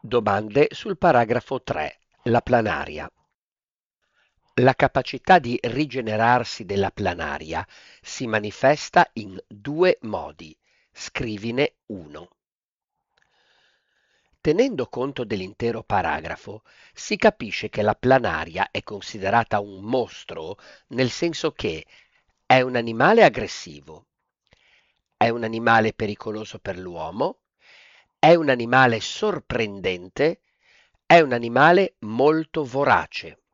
Domande sul paragrafo 3. La planaria. La capacità di rigenerarsi della planaria si manifesta in due modi. Scrivine uno. Tenendo conto dell'intero paragrafo, si capisce che la planaria è considerata un mostro nel senso che è un animale aggressivo, è un animale pericoloso per l'uomo, è un animale sorprendente, è un animale molto vorace.